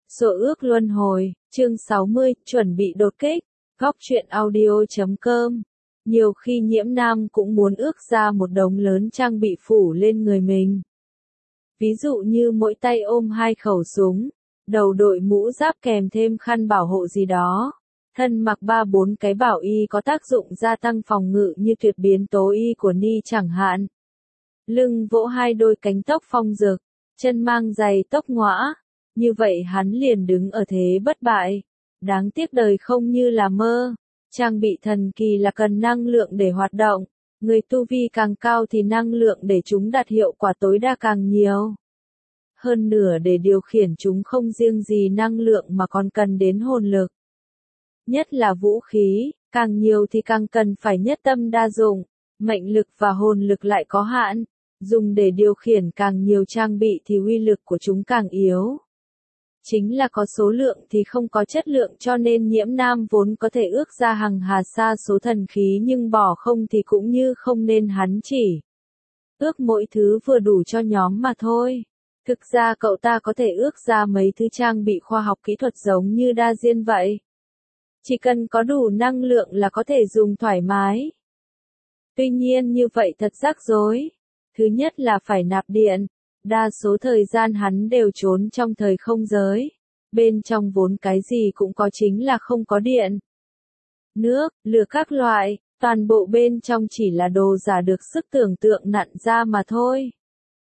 Số ước luân hồi, chương 60, chuẩn bị đột kích, góc truyện audio.com. Nhiều khi Nhiễm Nam cũng muốn ước ra một đống lớn trang bị phủ lên người mình. Ví dụ như mỗi tay ôm 2 khẩu súng, đầu đội mũ giáp kèm thêm khăn bảo hộ gì đó, thân mặc 3-4 cái bảo y có tác dụng gia tăng phòng ngự như tuyệt biến tố y của Ni chẳng hạn. Lưng vỗ 2 đôi cánh tóc phong rực, chân mang giày tóc ngõa. Như vậy hắn liền đứng ở thế bất bại. Đáng tiếc đời không như là mơ. Trang bị thần kỳ là cần năng lượng để hoạt động. Người tu vi càng cao thì năng lượng để chúng đạt hiệu quả tối đa càng nhiều. Hơn nửa để điều khiển chúng không riêng gì năng lượng mà còn cần đến hồn lực. Nhất là vũ khí, càng nhiều thì càng cần phải nhất tâm đa dụng. Mệnh lực và hồn lực lại có hạn. Dùng để điều khiển càng nhiều trang bị thì uy lực của chúng càng yếu. Chính là có số lượng thì không có chất lượng, cho nên Nhiễm Nam vốn có thể ước ra hằng hà sa số thần khí, nhưng bỏ không thì cũng như không, nên hắn chỉ ước mỗi thứ vừa đủ cho nhóm mà thôi. Thực ra cậu ta có thể ước ra mấy thứ trang bị khoa học kỹ thuật giống như đa diên vậy. Chỉ cần có đủ năng lượng là có thể dùng thoải mái. Tuy nhiên như vậy thật rắc rối. Thứ nhất là phải nạp điện. Đa số thời gian hắn đều trốn trong thời không giới. Bên trong vốn cái gì cũng có, chính là không có điện. Nước, lửa các loại, toàn bộ bên trong chỉ là đồ giả được sức tưởng tượng nặn ra mà thôi.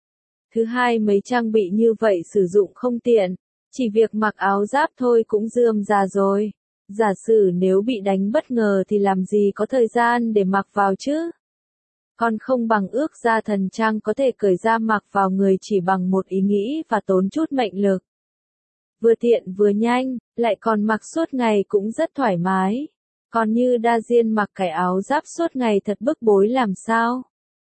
Thứ hai, mấy trang bị như vậy sử dụng không tiện. Chỉ việc mặc áo giáp thôi cũng rườm rà rồi. Giả sử nếu bị đánh bất ngờ thì làm gì có thời gian để mặc vào chứ? Còn không bằng ước ra thần trang có thể cởi ra mặc vào người chỉ bằng một ý nghĩ và tốn chút mệnh lực. Vừa tiện vừa nhanh, lại còn mặc suốt ngày cũng rất thoải mái. Còn như đa diên mặc cái áo giáp suốt ngày thật bức bối làm sao?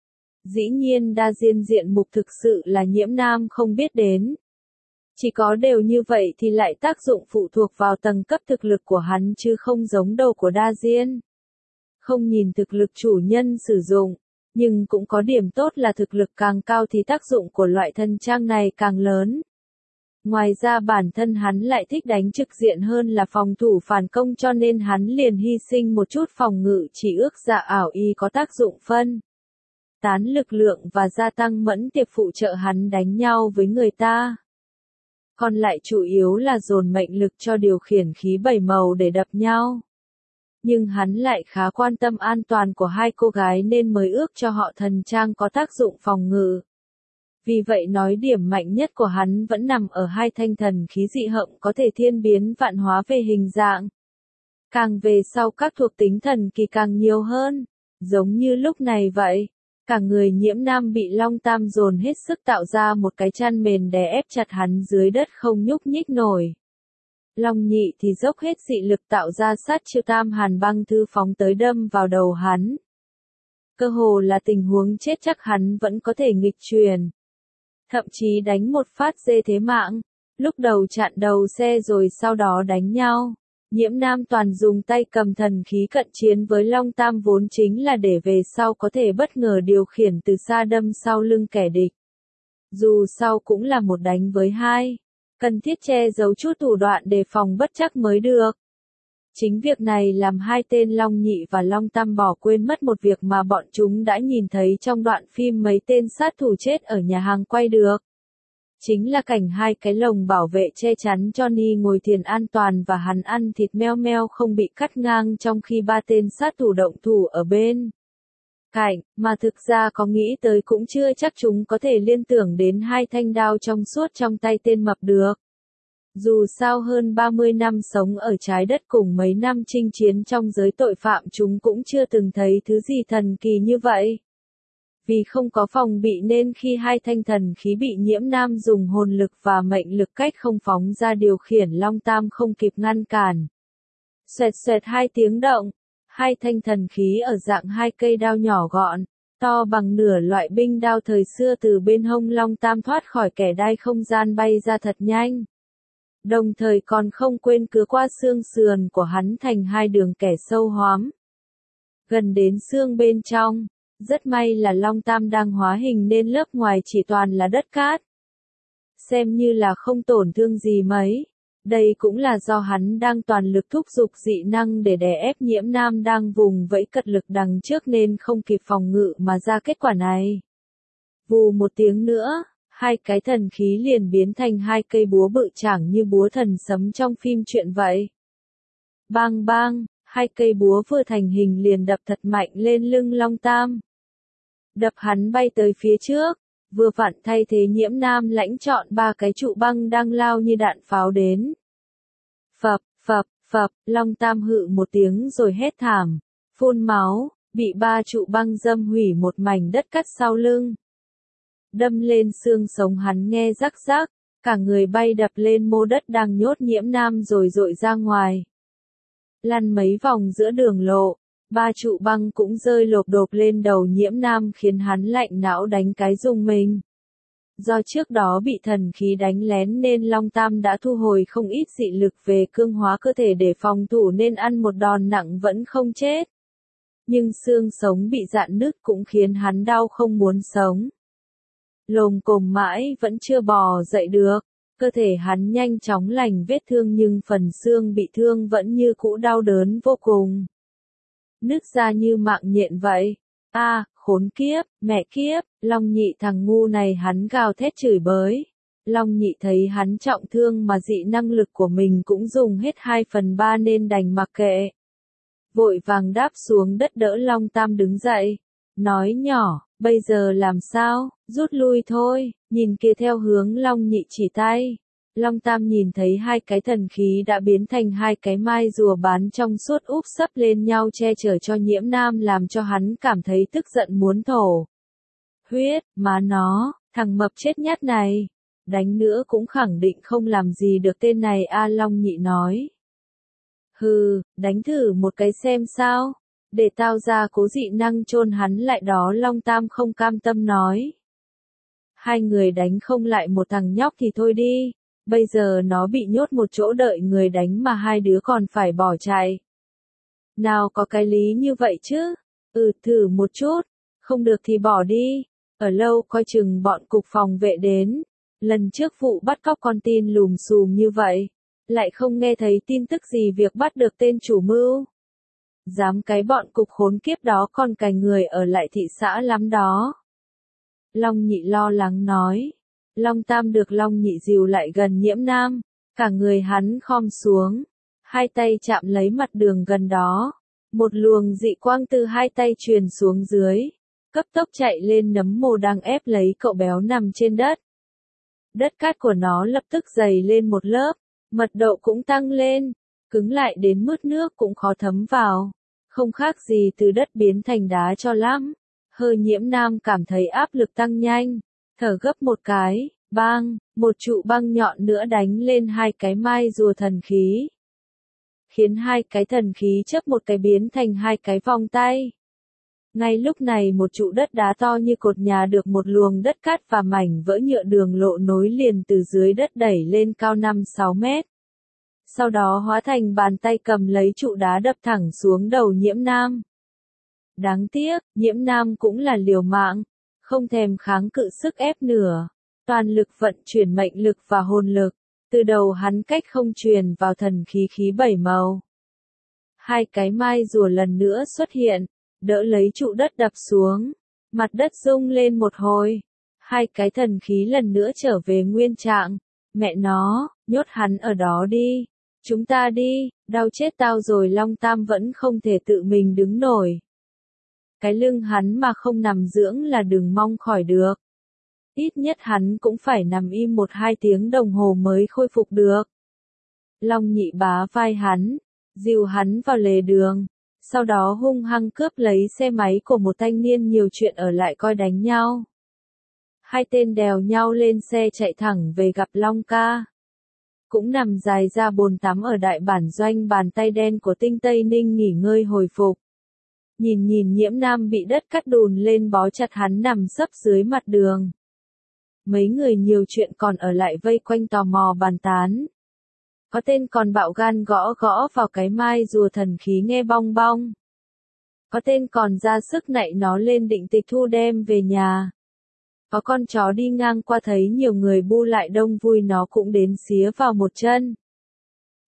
Dĩ nhiên đa diên diện mục thực sự là Nhiễm Nam không biết đến. Chỉ có đều như vậy thì lại tác dụng phụ thuộc vào tầng cấp thực lực của hắn chứ không giống đầu của đa diên. Không nhìn thực lực chủ nhân sử dụng. Nhưng cũng có điểm tốt là thực lực càng cao thì tác dụng của loại thân trang này càng lớn. Ngoài ra bản thân hắn lại thích đánh trực diện hơn là phòng thủ phản công, cho nên hắn liền hy sinh một chút phòng ngự, chỉ ước dạ ảo y có tác dụng phân tán lực lượng và gia tăng mẫn tiệp phụ trợ hắn đánh nhau với người ta. Còn lại chủ yếu là dồn mệnh lực cho điều khiển khí 7 màu để đập nhau. Nhưng hắn lại khá quan tâm an toàn của 2 cô gái nên mới ước cho họ thần trang có tác dụng phòng ngự. Vì vậy nói điểm mạnh nhất của hắn vẫn nằm ở 2 thanh thần khí dị hợm có thể thiên biến vạn hóa về hình dạng. Càng về sau các thuộc tính thần kỳ càng nhiều hơn. Giống như lúc này vậy. Cả người Nhiễm Nam bị Long Tam dồn hết sức tạo ra một cái chăn mền đè ép chặt hắn dưới đất không nhúc nhích nổi. Long Nhị thì dốc hết dị lực tạo ra sát chiêu Tam Hàn băng thư phóng tới đâm vào đầu hắn. Cơ hồ là tình huống chết chắc hắn vẫn có thể nghịch truyền. Thậm chí đánh một phát dê thế mạng, lúc đầu chặn đầu xe rồi sau đó đánh nhau. Nhiễm Nam toàn dùng tay cầm thần khí cận chiến với Long Tam vốn chính là để về sau có thể bất ngờ điều khiển từ xa đâm sau lưng kẻ địch. Dù sau cũng là một đánh với 2. Cần thiết che giấu chút thủ đoạn đề phòng bất trắc mới được. Chính việc này làm 2 tên Long Nhị và Long Tam bỏ quên mất một việc mà bọn chúng đã nhìn thấy trong đoạn phim mấy tên sát thủ chết ở nhà hàng quay được. Chính là cảnh 2 cái lồng bảo vệ che chắn Johnny ngồi thiền an toàn và hắn ăn thịt meo meo không bị cắt ngang, trong khi 3 tên sát thủ động thủ ở bên cạnh, mà thực ra có nghĩ tới cũng chưa chắc chúng có thể liên tưởng đến 2 thanh đao trong suốt trong tay tên mập được. Dù sao hơn 30 năm sống ở trái đất cùng mấy năm chinh chiến trong giới tội phạm, chúng cũng chưa từng thấy thứ gì thần kỳ như vậy. Vì không có phòng bị nên khi 2 thanh thần khí bị Nhiễm Nam dùng hồn lực và mệnh lực cách không phóng ra điều khiển, Long Tam không kịp ngăn cản. Xoẹt xoẹt 2 tiếng động, 2 thanh thần khí ở dạng 2 cây đao nhỏ gọn, to bằng nửa loại binh đao thời xưa từ bên hông Long Tam thoát khỏi kẻ đai không gian bay ra thật nhanh. Đồng thời còn không quên cứa qua xương sườn của hắn thành 2 đường kẻ sâu hoắm. Gần đến xương bên trong. Rất may là Long Tam đang hóa hình nên lớp ngoài chỉ toàn là đất cát. Xem như là không tổn thương gì mấy. Đây cũng là do hắn đang toàn lực thúc giục dị năng để đè ép Nhiễm Nam đang vùng vẫy cật lực đằng trước nên không kịp phòng ngự mà ra kết quả này. Vù một tiếng nữa, hai cái thần khí liền biến thành hai cây búa bự chảng như búa thần sấm trong phim truyện vậy. Bang bang, hai cây búa vừa thành hình liền đập thật mạnh lên lưng Long Tam. Đập hắn bay tới phía trước, vừa vặn thay thế Nhiễm Nam lãnh chọn ba cái trụ băng đang lao như đạn pháo đến. Phập, phập, phập, Long Tam hự một tiếng rồi hét thảm, phun máu, bị ba trụ băng dâm hủy một mảnh đất cắt sau lưng. Đâm lên xương sống hắn nghe rắc rắc, cả người bay đập lên mô đất đang nhốt Nhiễm Nam rồi dội ra ngoài. Lăn mấy vòng giữa đường lộ, ba trụ băng cũng rơi lộp độp lên đầu Nhiễm Nam khiến hắn lạnh não đánh cái rùng mình. Do trước đó bị thần khí đánh lén nên Long Tam đã thu hồi không ít dị lực về cương hóa cơ thể để phòng thủ nên ăn một đòn nặng vẫn không chết. Nhưng xương sống bị rạn nứt cũng khiến hắn đau không muốn sống. Lồm cồm mãi vẫn chưa bò dậy được, cơ thể hắn nhanh chóng lành vết thương nhưng phần xương bị thương vẫn như cũ đau đớn vô cùng. Nứt ra như mạng nhện vậy. Khốn kiếp, mẹ kiếp, Long Nhị thằng ngu này, hắn gào thét chửi bới. Long Nhị thấy hắn trọng thương mà dị năng lực của mình cũng dùng hết 2/3 nên đành mặc kệ. Vội vàng đáp xuống đất đỡ Long Tam đứng dậy. Nói nhỏ, bây giờ làm sao, rút lui thôi, nhìn kia theo hướng Long Nhị chỉ tay. Long Tam nhìn thấy hai cái thần khí đã biến thành hai cái mai rùa bán trong suốt úp sấp lên nhau che chở cho Nhiễm Nam làm cho hắn cảm thấy tức giận muốn thổ huyết, má nó, thằng mập chết nhát này, đánh nữa cũng khẳng định không làm gì được tên này. Long Nhị nói. Hừ, đánh thử một cái xem sao, để tao ra cố dị năng chôn hắn lại đó. Long Tam không cam tâm nói. Hai người đánh không lại một thằng nhóc thì thôi đi. Bây giờ nó bị nhốt một chỗ đợi người đánh mà hai đứa còn phải bỏ chạy. Nào có cái lý như vậy chứ? Thử một chút, không được thì bỏ đi. Ở lâu coi chừng bọn cục phòng vệ đến. Lần trước vụ bắt cóc con tin lùm xùm như vậy, lại không nghe thấy tin tức gì việc bắt được tên chủ mưu. Dám cái bọn cục khốn kiếp đó còn cài người ở lại thị xã lắm đó. Long Nhị lo lắng nói. Long Tam được Long Nhị dìu lại gần Nhiễm Nam, cả người hắn khom xuống, hai tay chạm lấy mặt đường gần đó. Một luồng dị quang từ hai tay truyền xuống dưới, cấp tốc chạy lên nấm mồ đang ép lấy cậu béo nằm trên đất. Đất cát của nó lập tức dày lên một lớp, mật độ cũng tăng lên, cứng lại đến mức nước cũng khó thấm vào, không khác gì từ đất biến thành đá cho lắm. Hơi Nhiễm Nam cảm thấy áp lực tăng nhanh, thở gấp một cái, bang, một trụ băng nhọn nữa đánh lên hai cái mai rùa thần khí, khiến hai cái thần khí chớp một cái biến thành hai cái vòng tay. Ngay lúc này một trụ đất đá to như cột nhà được một luồng đất cát và mảnh vỡ nhựa đường lộ nối liền từ dưới đất đẩy lên cao 5-6 mét. Sau đó hóa thành bàn tay cầm lấy trụ đá đập thẳng xuống đầu Nhiễm Nam. Đáng tiếc, Nhiễm Nam cũng là liều mạng, không thèm kháng cự sức ép nửa. Toàn lực vận chuyển mệnh lực và hồn lực, từ đầu hắn cách không truyền vào thần khí khí bảy màu. Hai cái mai rùa lần nữa xuất hiện, đỡ lấy trụ đất đập xuống, mặt đất rung lên một hồi. Hai cái thần khí lần nữa trở về nguyên trạng. Mẹ nó, nhốt hắn ở đó đi, chúng ta đi, đau chết tao rồi. Long Tam vẫn không thể tự mình đứng nổi. Cái lưng hắn mà không nằm dưỡng là đừng mong khỏi được. Ít nhất hắn cũng phải nằm im 1-2 tiếng đồng hồ mới khôi phục được. Long Nhị bá vai hắn, dìu hắn vào lề đường, sau đó hung hăng cướp lấy xe máy của một thanh niên nhiều chuyện ở lại coi đánh nhau. Hai tên đèo nhau lên xe chạy thẳng về gặp Long ca. Cũng nằm dài ra bồn tắm ở đại bản doanh bàn tay đen của Tinh Tây Ninh nghỉ ngơi hồi phục. Nhìn Nhiễm Nam bị đất cắt đùn lên bó chặt hắn nằm sấp dưới mặt đường. Mấy người nhiều chuyện còn ở lại vây quanh tò mò bàn tán. Có tên còn bạo gan gõ gõ vào cái mai rùa thần khí nghe bong bong. Có tên còn ra sức nạy nó lên định tịch thu đem về nhà. Có con chó đi ngang qua thấy nhiều người bu lại đông vui nó cũng đến xía vào một chân.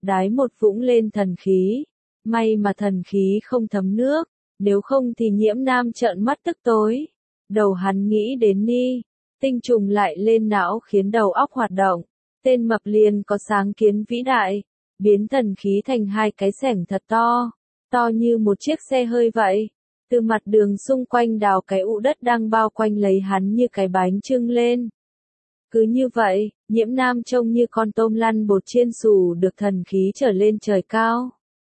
đái một vũng lên thần khí. May mà thần khí không thấm nước, nếu không thì Nhiễm Nam trợn mắt tức tối. Đầu hắn nghĩ đến Ni, tinh trùng lại lên não khiến đầu óc hoạt động. Tên mập liền có sáng kiến vĩ đại, biến thần khí thành hai cái xẻng thật to, to như một chiếc xe hơi vậy. Từ mặt đường xung quanh đào cái ụ đất đang bao quanh lấy hắn như cái bánh chưng lên. Cứ như vậy, Nhiễm Nam trông như con tôm lăn bột chiên xù được thần khí trở lên trời cao.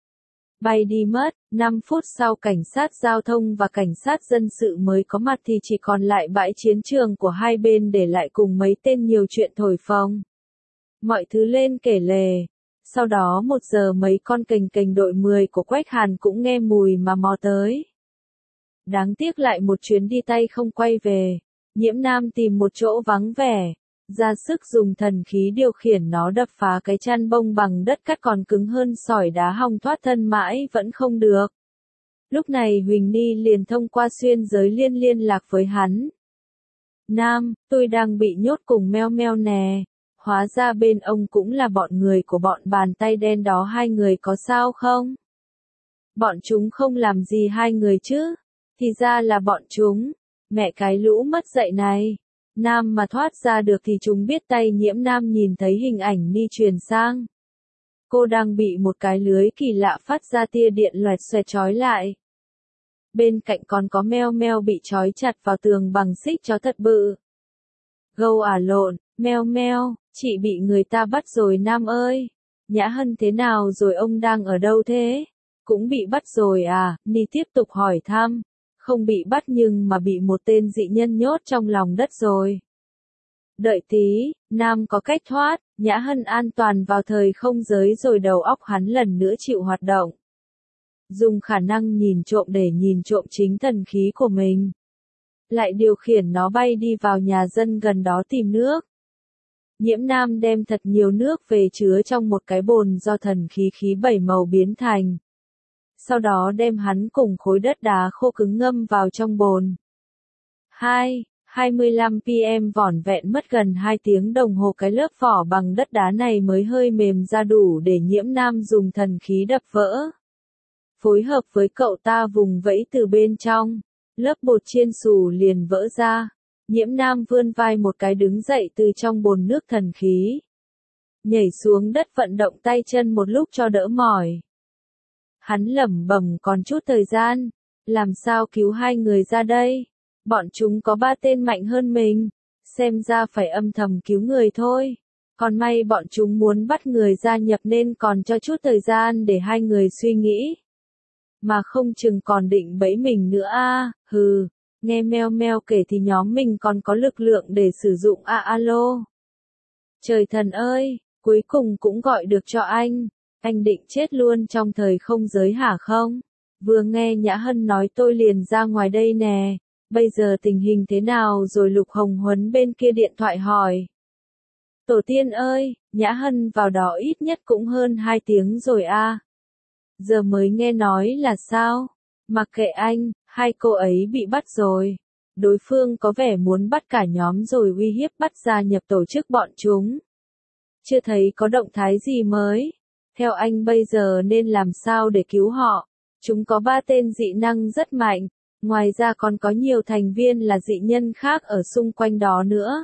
Bay đi mất, 5 phút sau cảnh sát giao thông và cảnh sát dân sự mới có mặt thì chỉ còn lại bãi chiến trường của hai bên để lại cùng mấy tên nhiều chuyện thổi phồng. Mọi thứ lên kể lể. Sau đó 1 giờ mấy con cành cành đội 10 của Quách Hàn cũng nghe mùi mà mò tới. Đáng tiếc lại một chuyến đi tay không quay về. Nhiễm Nam tìm một chỗ vắng vẻ, ra sức dùng thần khí điều khiển nó đập phá cái chăn bông bằng đất cắt còn cứng hơn sỏi đá hòng thoát thân mãi vẫn không được. Lúc này Huỳnh Ni liền thông qua xuyên giới liên lạc với hắn. Nam, tôi đang bị nhốt cùng Meo Meo nè. Hóa ra bên ông cũng là bọn người của bọn bàn tay đen đó, hai người có sao không? Bọn chúng không làm gì hai người chứ? Thì ra là bọn chúng. Mẹ cái lũ mất dạy này. Nam mà thoát ra được thì chúng biết tay. Nhiễm Nam nhìn thấy hình ảnh Ni truyền sang. Cô đang bị một cái lưới kỳ lạ phát ra tia điện loẹt xoẹt trói lại. Bên cạnh còn có Meo Meo bị trói chặt vào tường bằng xích chó thật bự. Gâu à lộn, Meo Meo, chị bị người ta bắt rồi Nam ơi. Nhã Hân thế nào rồi, ông đang ở đâu thế? Cũng bị bắt rồi à? Ni tiếp tục hỏi thăm. Không bị bắt nhưng mà bị một tên dị nhân nhốt trong lòng đất rồi. Đợi tí, Nam có cách thoát. Nhã Hân an toàn vào thời không giới rồi đầu óc hắn lần nữa chịu hoạt động. Dùng khả năng nhìn trộm để nhìn trộm chính thần khí của mình. Lại điều khiển nó bay đi vào nhà dân gần đó tìm nước. Nhiễm Nam đem thật nhiều nước về chứa trong một cái bồn do thần khí khí 7 màu biến thành. Sau đó đem hắn cùng khối đất đá khô cứng ngâm vào trong bồn. 25 pm vỏn vẹn mất gần 2 tiếng đồng hồ cái lớp vỏ bằng đất đá này mới hơi mềm ra đủ để Nhiễm Nam dùng thần khí đập vỡ. Phối hợp với cậu ta vùng vẫy từ bên trong, lớp bột chiên xù liền vỡ ra. Nhiễm Nam vươn vai một cái đứng dậy từ trong bồn nước thần khí. Nhảy xuống đất vận động tay chân một lúc cho đỡ mỏi. Hắn lẩm bẩm còn chút thời gian, làm sao cứu hai người ra đây? Bọn chúng có 3 tên mạnh hơn mình, xem ra phải âm thầm cứu người thôi. Còn may bọn chúng muốn bắt người gia nhập nên còn cho chút thời gian để hai người suy nghĩ. Mà không chừng còn định bẫy mình nữa a. Hừ, nghe Meo Meo kể thì nhóm mình còn có lực lượng để sử dụng alo. Trời thần ơi, cuối cùng cũng gọi được cho anh. Anh định chết luôn trong thời không giới hả không? Vừa nghe Nhã Hân nói tôi liền ra ngoài đây nè. Bây giờ tình hình thế nào rồi? Lục Hồng Huấn bên kia điện thoại hỏi. Tổ tiên ơi, Nhã Hân vào đó ít nhất cũng hơn 2 tiếng rồi a. Giờ mới nghe nói là sao? Mặc kệ anh, hai cô ấy bị bắt rồi. Đối phương có vẻ muốn bắt cả nhóm rồi uy hiếp bắt gia nhập tổ chức bọn chúng. Chưa thấy có động thái gì mới. Theo anh bây giờ nên làm sao để cứu họ? Chúng có 3 tên dị năng rất mạnh. Ngoài ra còn có nhiều thành viên là dị nhân khác ở xung quanh đó nữa.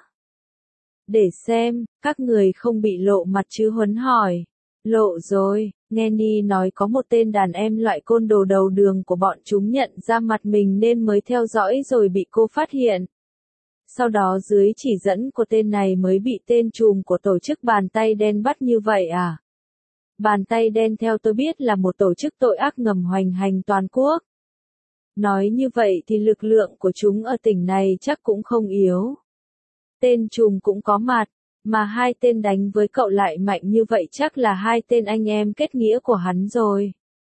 Để xem, các người không bị lộ mặt chứ? Huấn hỏi. Lộ rồi, nghe Ni nói có một tên đàn em loại côn đồ đầu đường của bọn chúng nhận ra mặt mình nên mới theo dõi rồi bị cô phát hiện. Sau đó dưới chỉ dẫn của tên này mới bị tên trùm của tổ chức bàn tay đen bắt như vậy à? Bàn tay đen theo tôi biết là một tổ chức tội ác ngầm hoành hành toàn quốc. Nói như vậy thì lực lượng của chúng ở tỉnh này chắc cũng không yếu. Tên trùm cũng có mặt, mà 2 tên đánh với cậu lại mạnh như vậy chắc là 2 tên anh em kết nghĩa của hắn rồi.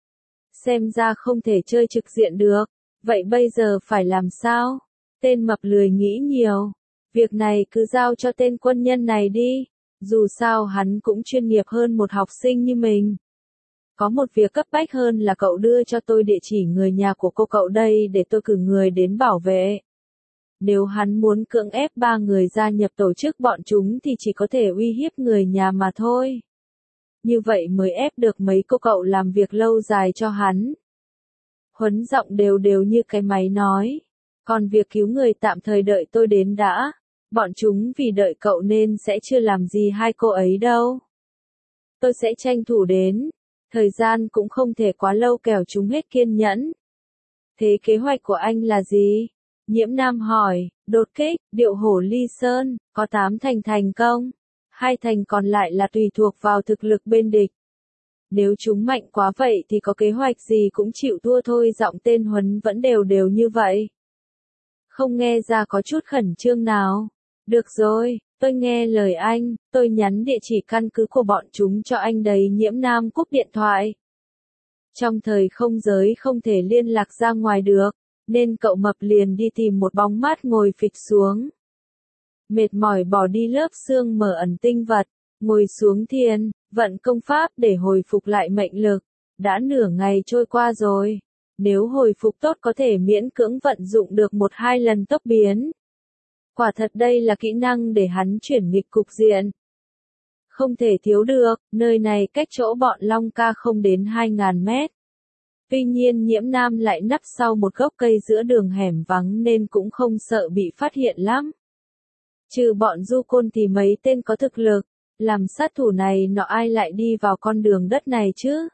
Xem ra không thể chơi trực diện được, vậy bây giờ phải làm sao? Tên mập lười nghĩ nhiều, việc này cứ giao cho tên quân nhân này đi, dù sao hắn cũng chuyên nghiệp hơn một học sinh như mình. Có một việc cấp bách hơn là cậu đưa cho tôi địa chỉ người nhà của cô cậu đây để tôi cử người đến bảo vệ. Nếu hắn muốn cưỡng ép 3 người gia nhập tổ chức bọn chúng thì chỉ có thể uy hiếp người nhà mà thôi. như vậy mới ép được mấy cô cậu làm việc lâu dài cho hắn. Huấn giọng đều đều như cái máy nói, còn việc cứu người tạm thời đợi tôi đến đã, bọn chúng vì đợi cậu nên sẽ chưa làm gì hai cô ấy đâu. Tôi sẽ tranh thủ đến, thời gian cũng không thể quá lâu kẻo chúng hết kiên nhẫn. Thế kế hoạch của anh là gì? Nhiễm Nam hỏi, đột kích, điệu hổ ly sơn, có 8 thành thành công. 2 thành còn lại là tùy thuộc vào thực lực bên địch. Nếu chúng mạnh quá vậy thì có kế hoạch gì cũng chịu thua thôi. Giọng tên Huấn vẫn đều đều như vậy. Không nghe ra có chút khẩn trương nào. Được rồi, tôi nghe lời anh, tôi nhắn địa chỉ căn cứ của bọn chúng cho anh đấy. Nhiễm Nam cúp điện thoại. Trong thời không giới không thể liên lạc ra ngoài được, nên cậu mập liền đi tìm một bóng mát ngồi phịch xuống. Mệt mỏi bỏ đi lớp xương mở ẩn tinh vật, ngồi xuống thiền, vận công pháp để hồi phục lại mệnh lực. Đã nửa ngày trôi qua rồi, nếu hồi phục tốt có thể miễn cưỡng vận dụng được 1-2 lần tốc biến. Quả thật đây là kỹ năng để hắn chuyển nghịch cục diện. Không thể thiếu được, nơi này cách chỗ bọn Long Ca không đến 2.000 mét. Tuy nhiên Nhiễm Nam lại nấp sau một gốc cây giữa đường hẻm vắng nên cũng không sợ bị phát hiện lắm. Trừ bọn du côn thì mấy tên có thực lực, làm sát thủ này nọ ai lại đi vào con đường đất này chứ?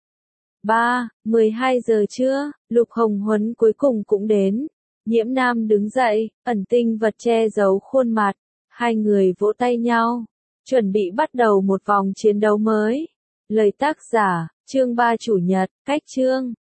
12 giờ trưa, Lục Hồng Huấn cuối cùng cũng đến. Nhiễm Nam đứng dậy, ẩn tinh vật che giấu khuôn mặt. Hai người vỗ tay nhau, chuẩn bị bắt đầu một vòng chiến đấu mới. Lời tác giả, chương 3 chủ nhật, cách chương.